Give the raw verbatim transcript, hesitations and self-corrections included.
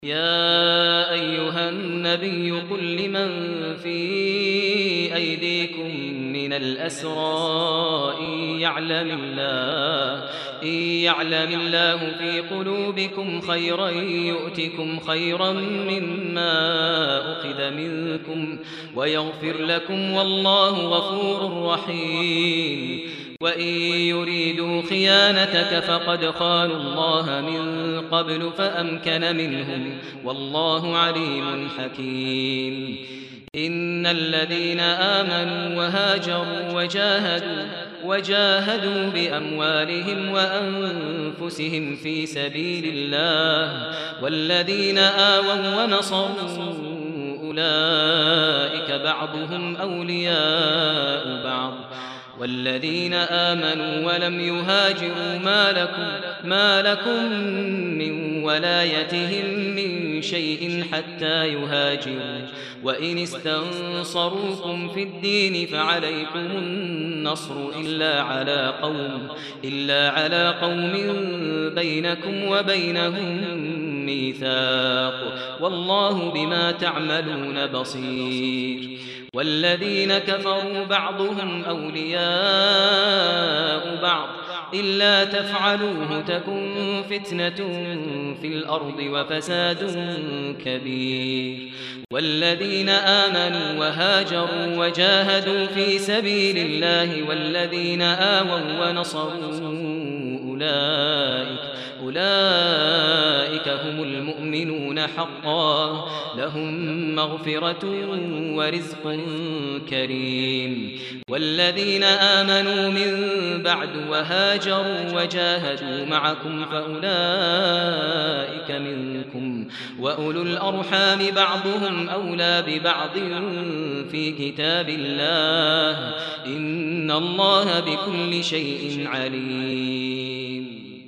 يا أيها النبي قل لمن في أيديكم من الأسرى إن يعلم الله إن يعلم الله في قلوبكم خيرا يؤتكم خيرا مما أخذ منكم ويغفر لكم والله غفور رحيم. وإن يريدوا خيانتك فقد خانوا الله من قبل فأمكن منهم والله عليم حكيم. إن الذين آمنوا وهاجروا وجاهدوا وجاهدوا بأموالهم وأنفسهم في سبيل الله والذين آووا ونصروا أولئك بعضهم أولياء بعض والذين آمنوا ولم يهاجروا ما لكم, ما لكم من ولايتهم من شيء حتى يهاجروا وإن استنصروكم في الدين فعليكم النصر إلا على قوم, إلا على قوم بينكم وبينهم ميثاق والله بما تعملون بصير. والذين كفروا بعضهم أولياء بعض إلا تفعلوه تكن فتنة في الأرض وفساد كبير. والذين آمنوا وهاجروا وجاهدوا في سبيل الله والذين آووا ونصروا أولئك أولئك هم المؤمنون حقا لهم مغفرة ورزق كريم. والذين آمنوا من بعد وهاجروا وجاهدوا معكم فأولئك منكم وأولو الأرحام بعضهم أولى ببعض في كتاب الله إن الله بكل شيء عليم.